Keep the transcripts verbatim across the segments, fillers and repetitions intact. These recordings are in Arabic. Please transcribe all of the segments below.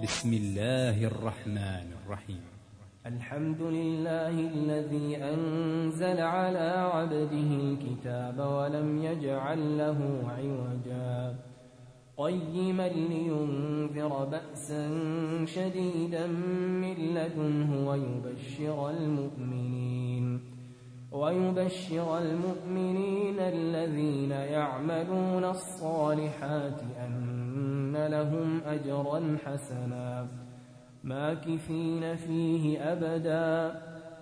بسم الله الرحمن الرحيم. الحمد لله الذي أنزل على عبده الكتاب ولم يجعل له عوجا قيما لينذر بأسا شديدا من لدنه ويبشر المؤمنين ويبشر المؤمنين الذين يعملون الصالحات أن لهم أجرا حسنا ماكثين فيه أبدا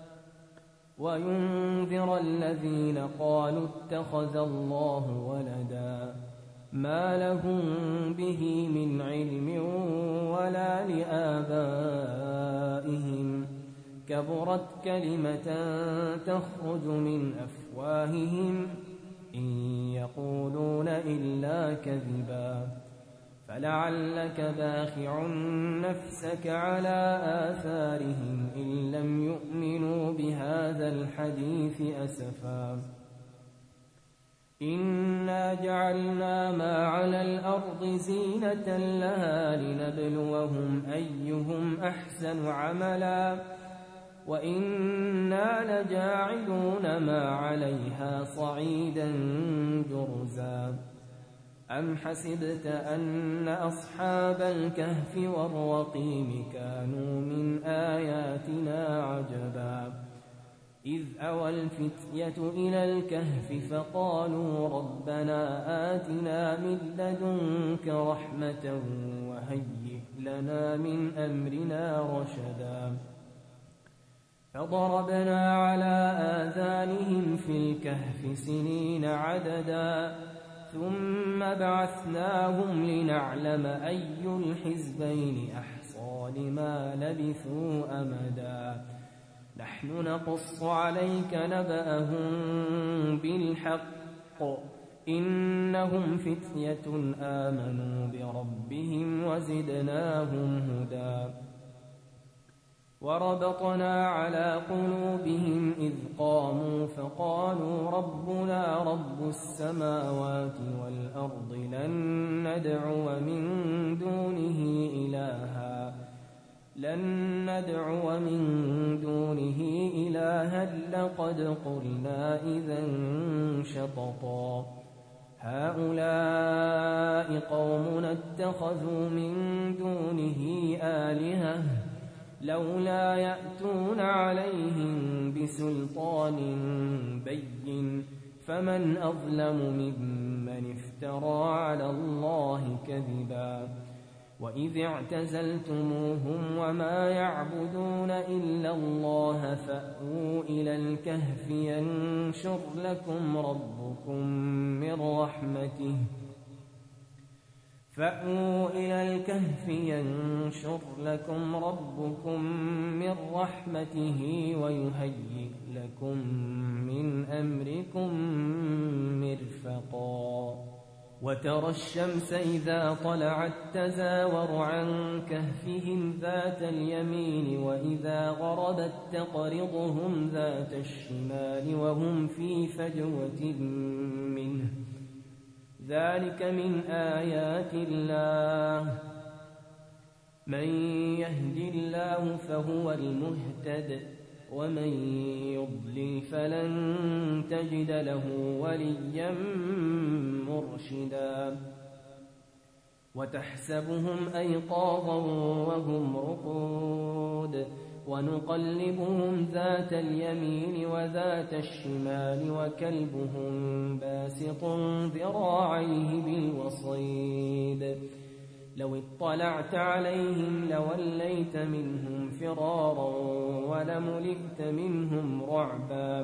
وينذر الذين قالوا اتخذ الله ولدا ما لهم به من علم ولا لآبائهم كبرت كلمة تخرج من أفواههم إن يقولون إلا كذبا فلعلك باخع نفسك على آثارهم إن لم يؤمنوا بهذا الحديث أسفا إنا جعلنا ما على الأرض زينة لها لنبلوهم أيهم أحسن عملا وإنا لجاعلون ما عليها صعيدا جرزا أم حسبت أن أصحاب الكهف والرقيم كانوا من آياتنا عجبا إذ أوى الفتية إلى الكهف فقالوا ربنا آتنا من لدنك رحمة وهيئ لنا من أمرنا رشدا فضربنا على آذانهم في الكهف سنين عددا ثم بعثناهم لنعلم أي الحزبين أحصى لما لبثوا أمدا نحن نقص عليك نبأهم بالحق إنهم فتية آمنوا بربهم وزدناهم هدى وربطنا على قلوبهم إذ قاموا فقالوا ربنا رب السماوات والأرض لن ندعو من دونه إلها لن ندعو من دونه إلها لقد قلنا إذا شططا هؤلاء قومنا اتخذوا من دونه آلهة لولا يأتون عليهم بسلطان بين فمن أظلم ممن افترى على الله كذبا وإذ اعتزلتموهم وما يعبدون إلا الله فأووا إلى الكهف ينشر لكم ربكم من رحمته فأووا إلى الكهف ينشر لكم ربكم من رحمته ويهيئ لكم من أمركم مرفقا وترى الشمس إذا طلعت تزاور عن كهفهم ذات اليمين وإذا غربت تقرضهم ذات الشمال وهم في فجوة منه ذلك من آيات الله من يهد الله فهو المهتد ومن يضلل فلن تجد له وليا مرشدا وتحسبهم أيقاظا وهم رقود ونقلبهم ذات اليمين وذات الشمال وكلبهم باسط ذراعيه بالوصيد لو اطلعت عليهم لوليت منهم فرارا ولملئت منهم رعبا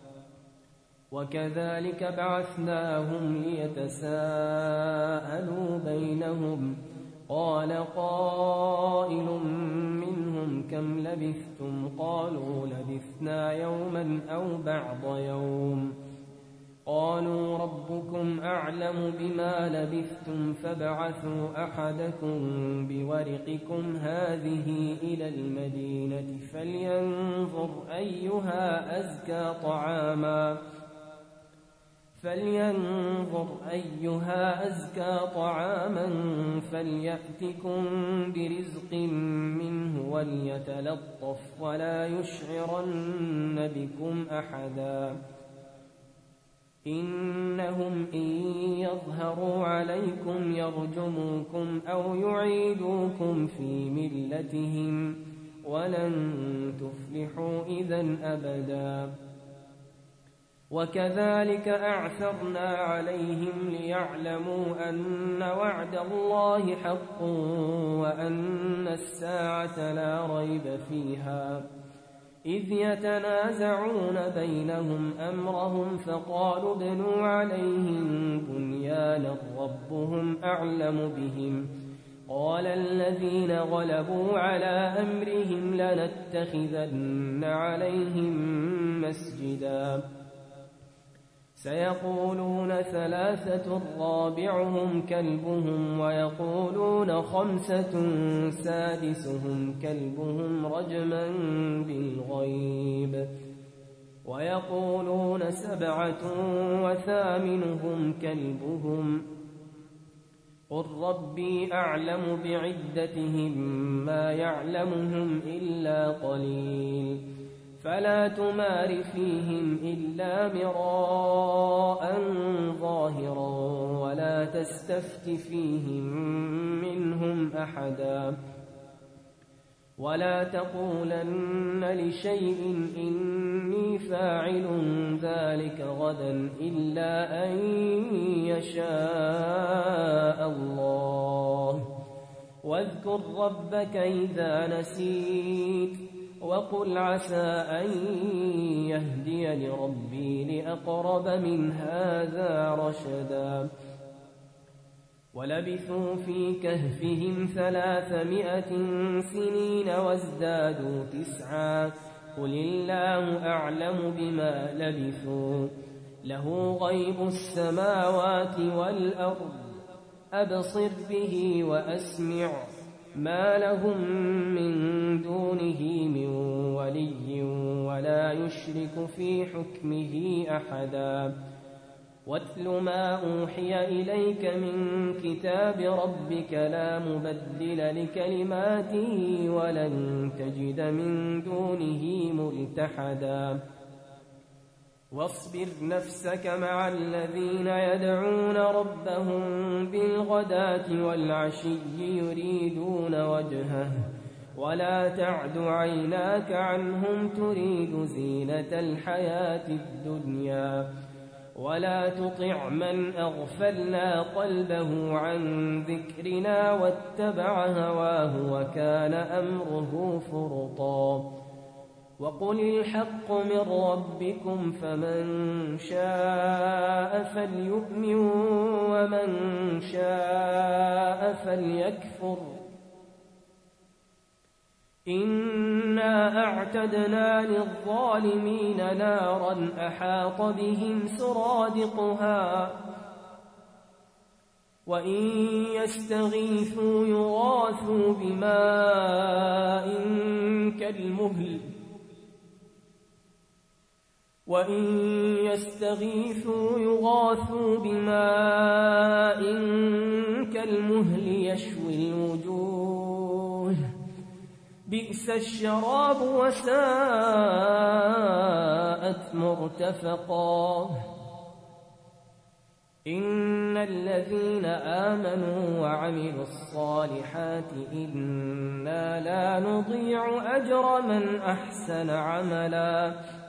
وكذلك بعثناهم ليتساءلوا بينهم قال قائل منهم كم لبثتم قالوا لبثنا يوما أو بعض يوم قالوا ربكم أعلم بما لبثتم فابعثوا أحدكم بورقكم هذه إلى المدينة فلينظر أيها أزكى طعاما فلينظر أيها أزكى طعاما فليأتكم برزق منه وليتلطف ولا يشعرن بكم أحدا إنهم إن يظهروا عليكم يرجموكم أو يعيدوكم في ملتهم ولن تفلحوا إذن أبدا وكذلك أعثرنا عليهم ليعلموا أن وعد الله حق وأن الساعة لا ريب فيها إذ يتنازعون بينهم أمرهم فقالوا ابنوا عليهم بنيانا ربهم أعلم بهم قال الذين غلبوا على أمرهم لنتخذن عليهم مسجدا سيقولون ثلاثة رابعهم كلبهم ويقولون خمسة سادسهم كلبهم رجما بالغيب ويقولون سبعة وثامنهم كلبهم قل ربي أعلم بعدتهم ما يعلمهم إلا قليل فلا تمار فيهم إلا مراء ظاهرا ولا تستفت فيهم منهم أحدا ولا تقولن لشيء إني فاعل ذلك غدا إلا أن يشاء الله واذكر ربك إذا نسيت وقل عسى أن يهدي لربي لأقرب من هذا رشدا ولبثوا في كهفهم ثلاثمائة سنين وازدادوا تسعا قل الله أعلم بما لبثوا له غيب السماوات والأرض أبصر به وأسمع ما لهم من دونه من ولي ولا يشرك في حكمه أحدا واتل ما أوحي إليك من كتاب ربك لا مبدل لكلماته ولن تجد من دونه ملتحدا واصبر نفسك مع الذين يدعون ربهم بالغداة والعشي يريدون وجهه ولا تعد عيناك عنهم تريد زينة الحياة الدنيا ولا تطع من أغفلنا قلبه عن ذكرنا واتبع هواه وكان أمره فرطا وقل الحق من ربكم فمن شاء فليؤمن ومن شاء فليكفر إنا أعتدنا للظالمين نارا أحاط بهم سرادقها وإن يستغيثوا يغاثوا بماء كالمهل وإن يستغيثوا يغاثوا بماء كالمهل يشوي الوجوه بئس الشراب وساءت مرتفقا إن الذين آمنوا وعملوا الصالحات إنا لا نضيع أجر من أحسن عملا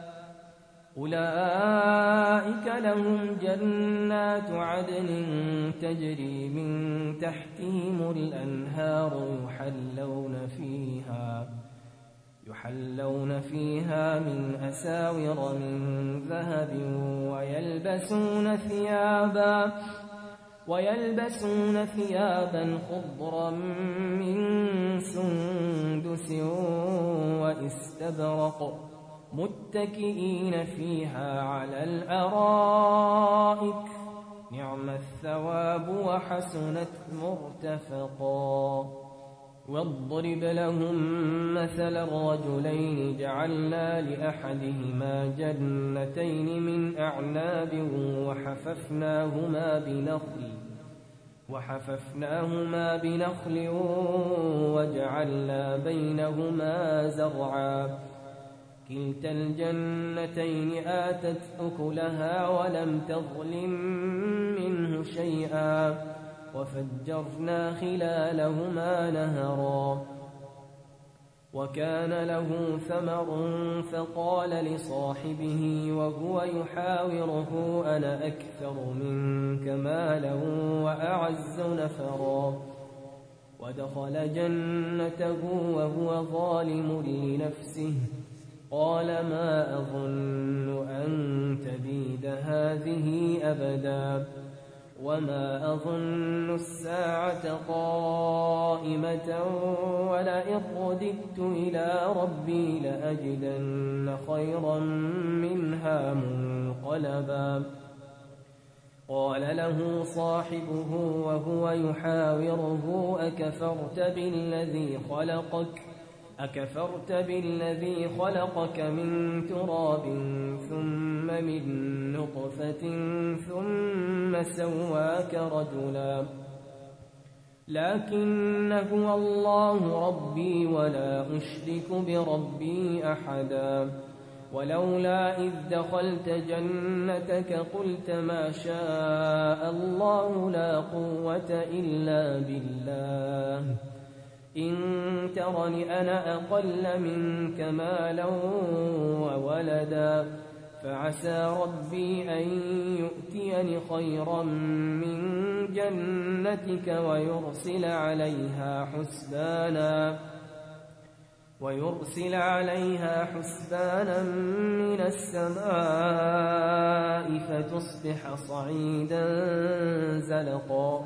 أولئك لهم جنات عدن تجري من تحتهم الأنهار يحلون فيها يحلون فيها من أساور من ذهب ويلبسون ثيابا ويلبسون ثيابا خضرا من سندس واستبرق متكئين فيها على الأرائك نعم الثواب وحسنت مرتفقا واضرب لهم مثل الرجلين جعلنا لأحدهما جنتين من أعناب وحففناهما بنخل وحففناهما بنخل وجعلنا بينهما زرعا كلتا الجنتين آتت أكلها ولم تظلم منه شيئا وفجرنا خلالهما نهرا وكان له ثمر فقال لصاحبه وهو يحاوره أنا أكثر منك مالا وأعز نفرا ودخل جنته وهو ظالم لنفسه قال ما أظن أن تبيد هذه أبدا وما أظن الساعة قائمة ولئن رددت إلى ربي لأجدن خيرا منها منقلبا قال له صاحبه وهو يحاوره أكفرت بالذي خلقك أكفرت بالذي خلقك من تراب ثم من نطفة ثم سواك رجلا لكن هو الله ربي ولا أشرك بربي أحدا ولولا إذ دخلت جنتك قلت ما شاء الله لا قوة إلا بالله إن ترني أنا أقل منك مالا وولدا فعسى ربي أن يؤتيني خيرا من جنتك ويرسل عليها حسبانا ويرسل عليها حسبانا من السماء فتصبح صعيدا زلقا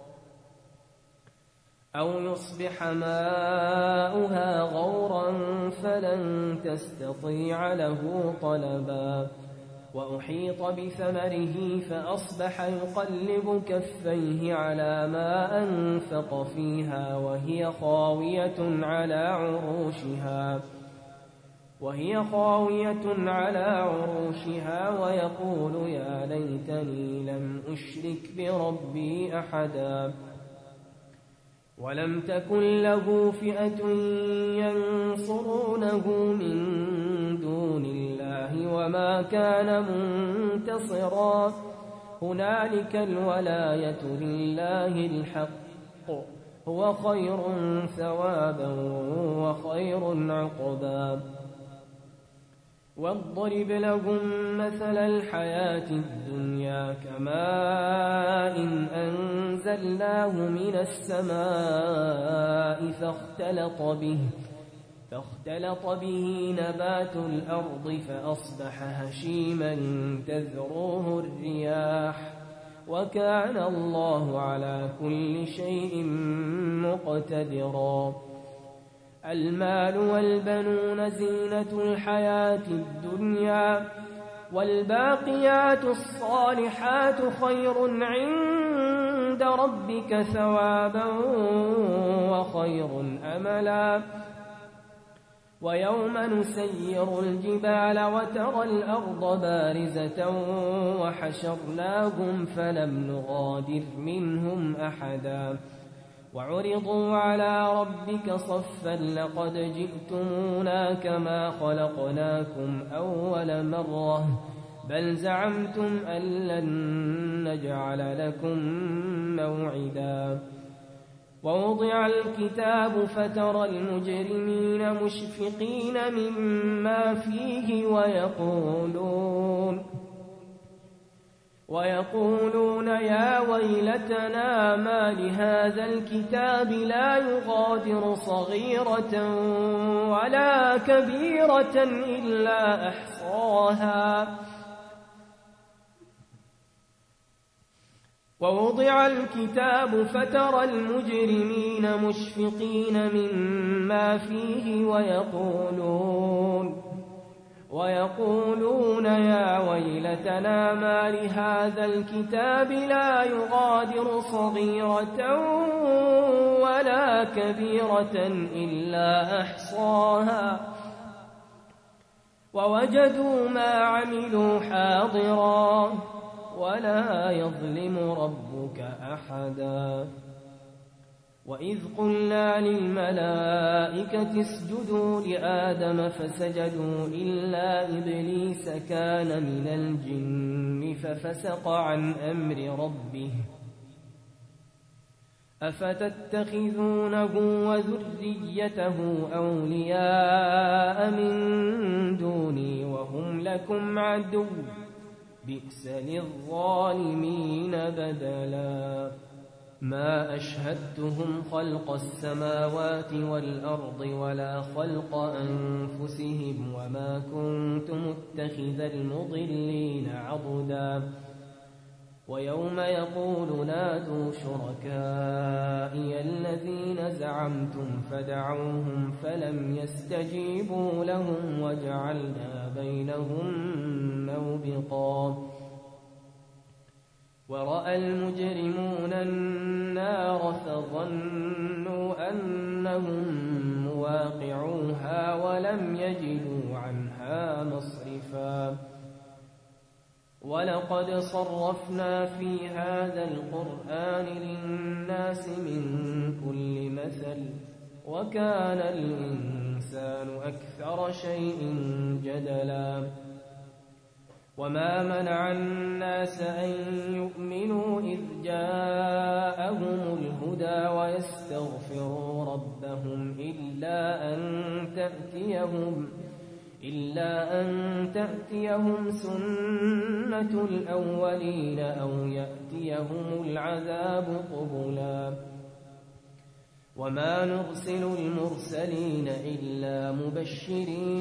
أو يصبح ماؤها غورا فلن تستطيع له طلبا وأحيط بثمره فأصبح يقلب كفيه على ما أنفق فيها وهي خاوية على عروشها وهي خاوية على عروشها ويقول يا ليتني لم أشرك بربي أحدا ولم تكن له فئة ينصرونه من دون الله وما كان منتصرا هنالك الولاية لله الحق هو خير ثوابا وخير عقبا واضرب لهم مثل الحياة الدنيا كماء أنزلناه من السماء فاختلط به فاختلط به نبات الأرض فأصبح هشيما تذروه الرياح وكان الله على كل شيء مقتدرا المال والبنون زينة الحياة الدنيا والباقيات الصالحات خير عند ربك ثوابا وخير أملا ويوم نسير الجبال وترى الأرض بارزة وحشرناهم فلم نغادر منهم أحدا وعرضوا على ربك صفا لقد جئتمونا كما خلقناكم أول مرة بل زعمتم أن لن نجعل لكم موعدا ووضع الكتاب فترى المجرمين مشفقين مما فيه ويقولون ويقولون يا ويلتنا ما لهذا الكتاب لا يغادر صغيرة ولا كبيرة إلا أحصاها ووضع الكتاب فترى المجرمين مشفقين مما فيه ويقولون ويقولون يا ويلتنا ما لهذا الكتاب لا يغادر صغيرة ولا كبيرة إلا أحصاها ووجدوا ما عملوا حاضرا ولا يظلم ربك أحدا وإذ قلنا للملائكة اسجدوا لآدم فسجدوا إلا إبليس كان من الجن ففسق عن أمر ربه أفتتخذونه وذريته أولياء من دوني وهم لكم عدو بئس للظالمين بدلا ما أشهدتهم خلق السماوات والأرض ولا خلق أنفسهم وما كنت متخذ المضلين عضدا ويوم يقول نادوا شركائي الذين زعمتم فدعوهم فلم يستجيبوا لهم وجعلنا بينهم موبقا ورأى المجرمون النار فظنوا أنهم مواقعوها ولم يجدوا عنها مصرفا ولقد صرفنا في هذا القرآن للناس من كل مثل وكان الإنسان أكثر شيء جدلا وما منع الناس أن يؤمنوا إذ جاءهم الهدى ويستغفروا ربهم إلا أن تأتيهم إلا أن تأتيهم سنة الأولين أو يأتيهم العذاب قبلا وما نرسل المرسلين إلا مبشرين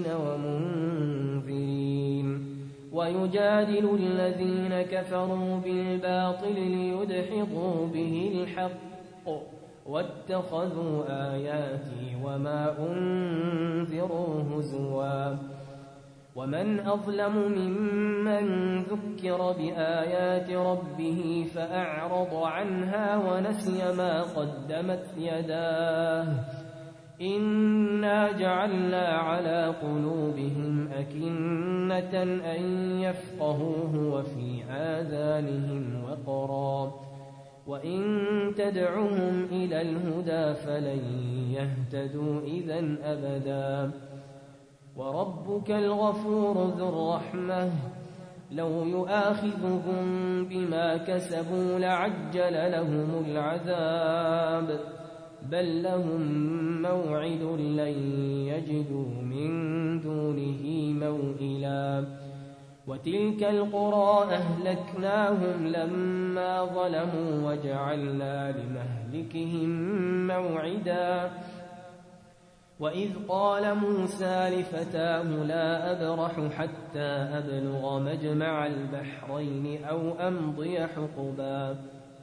ومنذرين ويجادل الذين كفروا بالباطل ليدحضوا به الحق واتخذوا آياتي وما أنذروا هزوا ومن أظلم ممن ذكر بآيات ربه فأعرض عنها ونسي ما قدمت يداه إنا جعلنا على قلوبهم أكنة أن يفقهوه وفي آذانهم وقرا وإن تدعهم إلى الهدى فلن يهتدوا إذن أبدا وربك الغفور ذو الرحمة لو يؤاخذهم بما كسبوا لعجل لهم العذاب بل لهم موعد لن يجدوا من دونه موئلا وتلك القرى أهلكناهم لما ظلموا وجعلنا لمهلكهم موعدا وإذ قال موسى لفتاه لا أبرح حتى أبلغ مجمع البحرين أو أمضي حقبا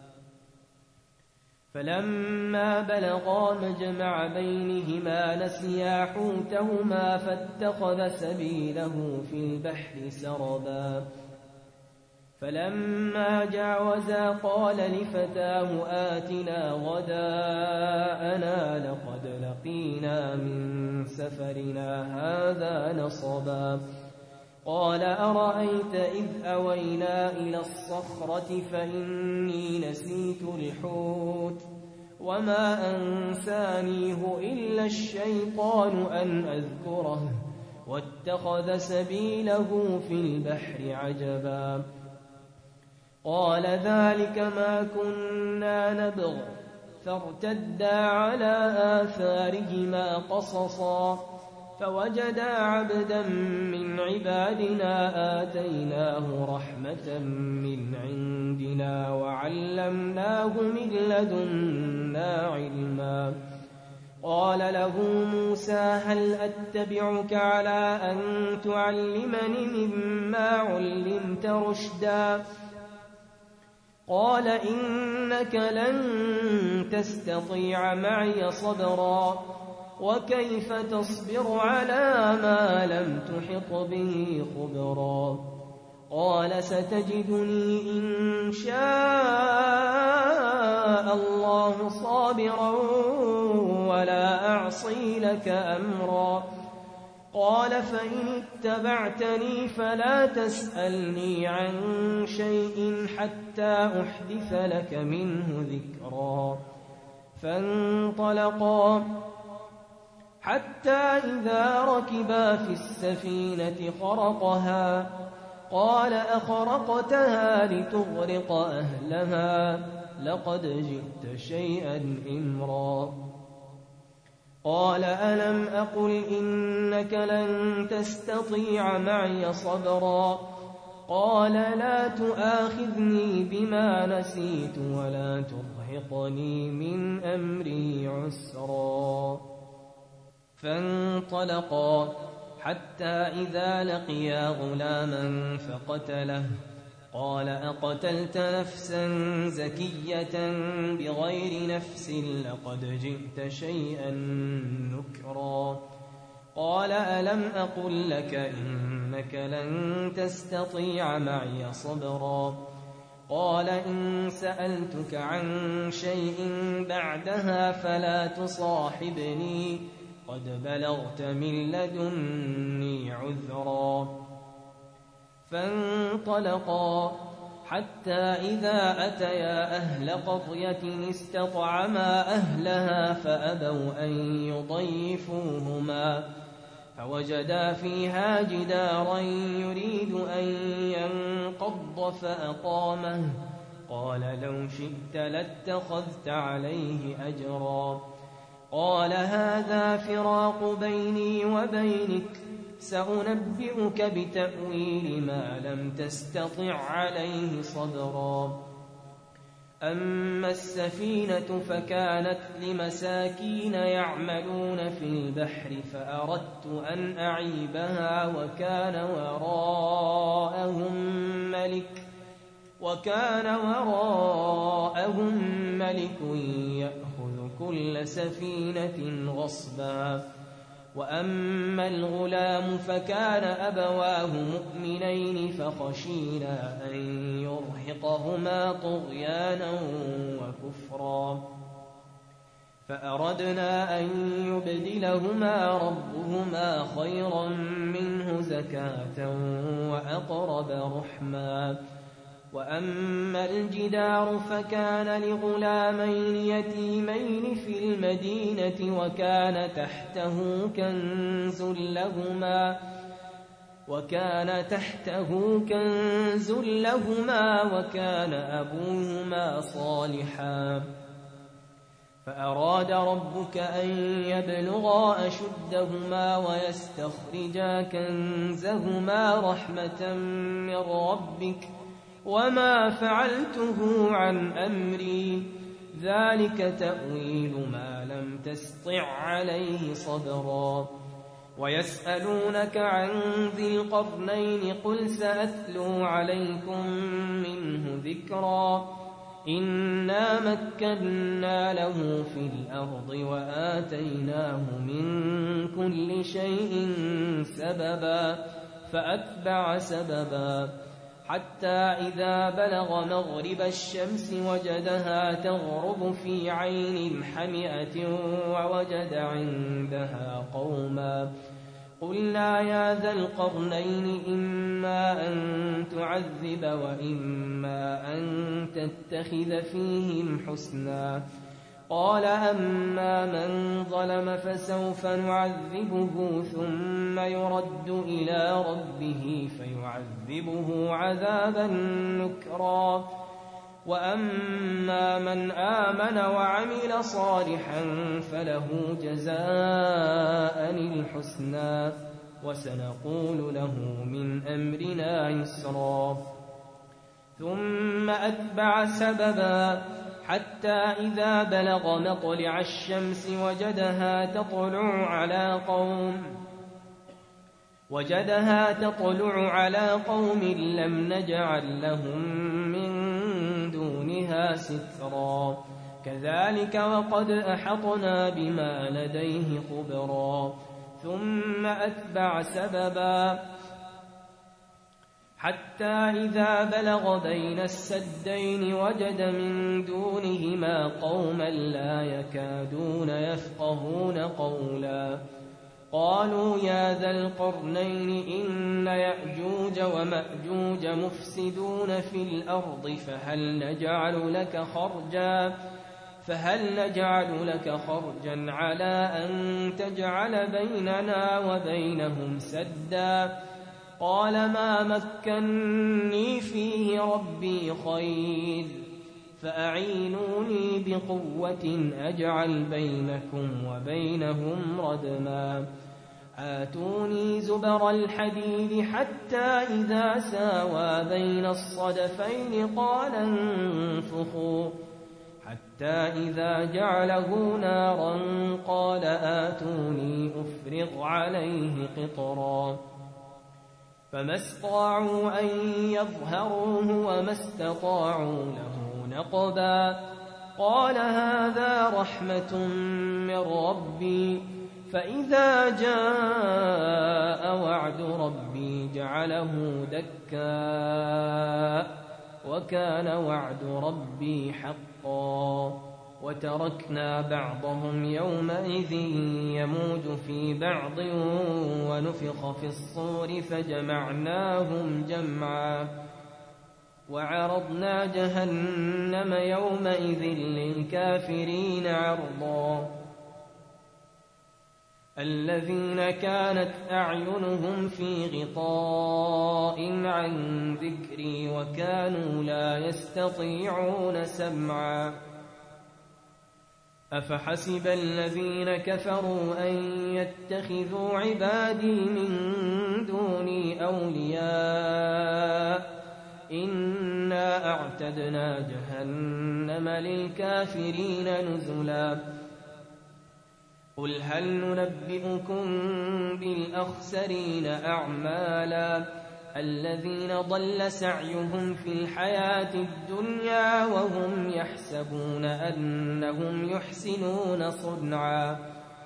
فلما بلغا مجمع بينهما نسيا حوتهما فاتخذ سبيله في البحر سربا فلما جاوزا قال لفتاه آتنا غداءنا لقد لقينا من سفرنا هذا نصبا قال أرأيت إذ أوينا إلى الصخرة فإني نسيت الحوت وما أنسانيه إلا الشيطان أن أذكره واتخذ سبيله في البحر عجبا قال ذلك ما كنا نبغ فارتدا على آثارهما قصصا فوجدا عبدا من عبادنا آتيناه رحمة من عندنا وعلمناه من لدنا علما قال له موسى هل أتبعك على أن تعلمني مما علمت رشدا قال إنك لن تستطيع معي صبرا وكيف تصبر على ما لم تحط به خبرا قال ستجدني إن شاء الله صابرا ولا أعصي لك أمرا قال فإن اتبعتني فلا تسألني عن شيء حتى أحدث لك منه ذكرا فانطلقا حتى إذا ركبا في السفينة خرقها قال أخرقتها لتغرق أهلها لقد جئت شيئا إمرا قال ألم أقل إنك لن تستطيع معي صبرا قال لا تؤاخذني بما نسيت ولا ترهقني من أمري عسرا فانطلقا حتى إذا لقيا غلاما فقتله قال أقتلت نفسا زكية بغير نفس لقد جئت شيئا نكرا قال ألم أقل لك إنك لن تستطيع معي صبرا قال إن سألتك عن شيء بعدها فلا تصاحبني قد بلغت من لدني عذرا فانطلقا حتى إذا أتيا أهل قرية استطعما أهلها فأبوا أن يضيفوهما فوجدا فيها جدارا يريد أن ينقض فأقامه قال لو شئت لاتخذت عليه أجرا قال هذا فراق بيني وبينك سأنبئك بتأويل ما لم تستطع عليه صبرا أما السفينة فكانت لمساكين يعملون في البحر فأردت أن أعيبها وكان وراءهم ملك وكان وراءهم ملك يأخذ كل سفينة غصبا وأما الغلام فكان أبواه مؤمنين فخشينا أن يرهقهما طغيانا وكفرا فأردنا أن يبدلهما ربهما خيرا منه زكاة وأقرب رحما وأما الجدار فكان لغلامين يتيمين في المدينة وكان تحته كنز لهما وكان تحته كنز لهما وكان أبوهما صالحا فأراد ربك أن يبلغا أشدهما ويستخرجا كنزهما رحمة من ربك وما فعلته عن أمري ذلك تأويل ما لم تسطع عليه صبرا ويسألونك عن ذي القرنين قل سأتلو عليكم منه ذكرا إنا مكنا له في الأرض وآتيناه من كل شيء سببا فأتبع سببا حتى إذا بلغ مغرب الشمس وجدها تغرب في عين حمئة ووجد عندها قوما قلنا يا ذا القرنين إما أن تعذب وإما أن تتخذ فيهم حسنا قال أما من ظلم فسوف نعذبه ثم يرد إلى ربه فيعذبه عذابا نكرا وأما من آمن وعمل صالحا فله جزاء الحسنى وسنقول له من أمرنا يسرا ثم أتبع سببا حتى إذا بلغ مطلع الشمس وجدها تطلع على قوم وجدها تطلع على قوم لم نجعل لهم من دونها سترا كذلك وقد أحطنا بما لديه خبرا ثم أتبع سببا حتى إذا بلغ بين السدين وجد من دونهما قوما لا يكادون يفقهون قولا قالوا يا ذا القرنين إن يأجوج ومأجوج مفسدون في الأرض فهل نجعل لك خرجا فهل نجعل لك خرجا على أن تجعل بيننا وبينهم سدا قال ما مكني فيه ربي خير فأعينوني بقوة أجعل بينكم وبينهم ردما آتوني زبر الحديد حتى إذا ساوى بين الصدفين قال انفخوا حتى إذا جعله نارا قال آتوني أفرغ عليه قطرا فما استطاعوا أن يظهروه وما استطاعوا له نقبا قال هذا رحمة من ربي فإذا جاء وعد ربي جعله دكا وكان وعد ربي حقا وتركنا بعضهم يومئذ يموج في بعض ونفخ في الصور فجمعناهم جمعا وعرضنا جهنم يومئذ للكافرين عرضا الذين كانت أعينهم في غطاء عن ذكري وكانوا لا يستطيعون سمعا أفحسب الذين كفروا أن يتخذوا عبادي من دوني أولياء إنا أعتدنا جهنم للكافرين نزلا قل هل ننبئكم بالأخسرين أعمالا الذين ضل سعيهم في الحياة الدنيا وهم يحسبون أنهم يحسنون صنعا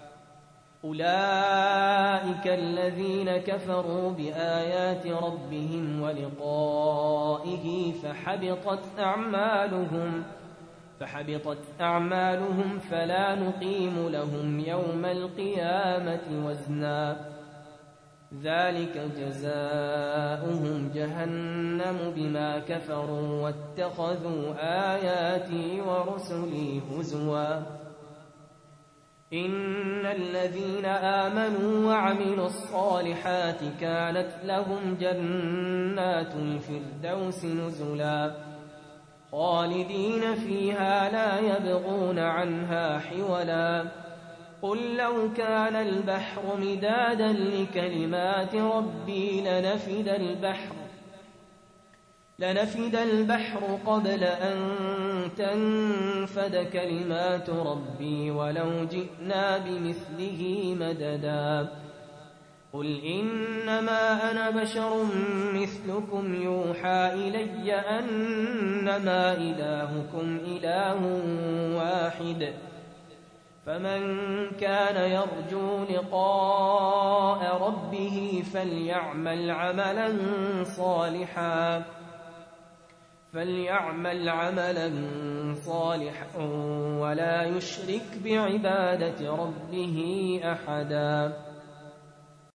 أولئك الذين كفروا بآيات ربهم ولقائه فحبطت أعمالهم فحبطت أعمالهم فلا نقيم لهم يوم القيامة وزنا ذلك جزاؤهم جهنم بما كفروا واتخذوا آياتي ورسلي هزوا إن الذين آمنوا وعملوا الصالحات كانت لهم جنات الفردوس نزلا خالدين فيها لا يبغون عنها حولا قل لو كان البحر مدادا لكلمات ربي لنفد البحر لنفد البحر قبل أن تنفد كلمات ربي ولو جئنا بمثله مددا قل إنما أنا بشر مثلكم يوحى إلي أنما إلهكم إله واحد فمن كان يرجو لقاء ربه فليعمل عملا صالحا فليعمل عملا صالحا ولا يشرك بعبادة ربه أحدا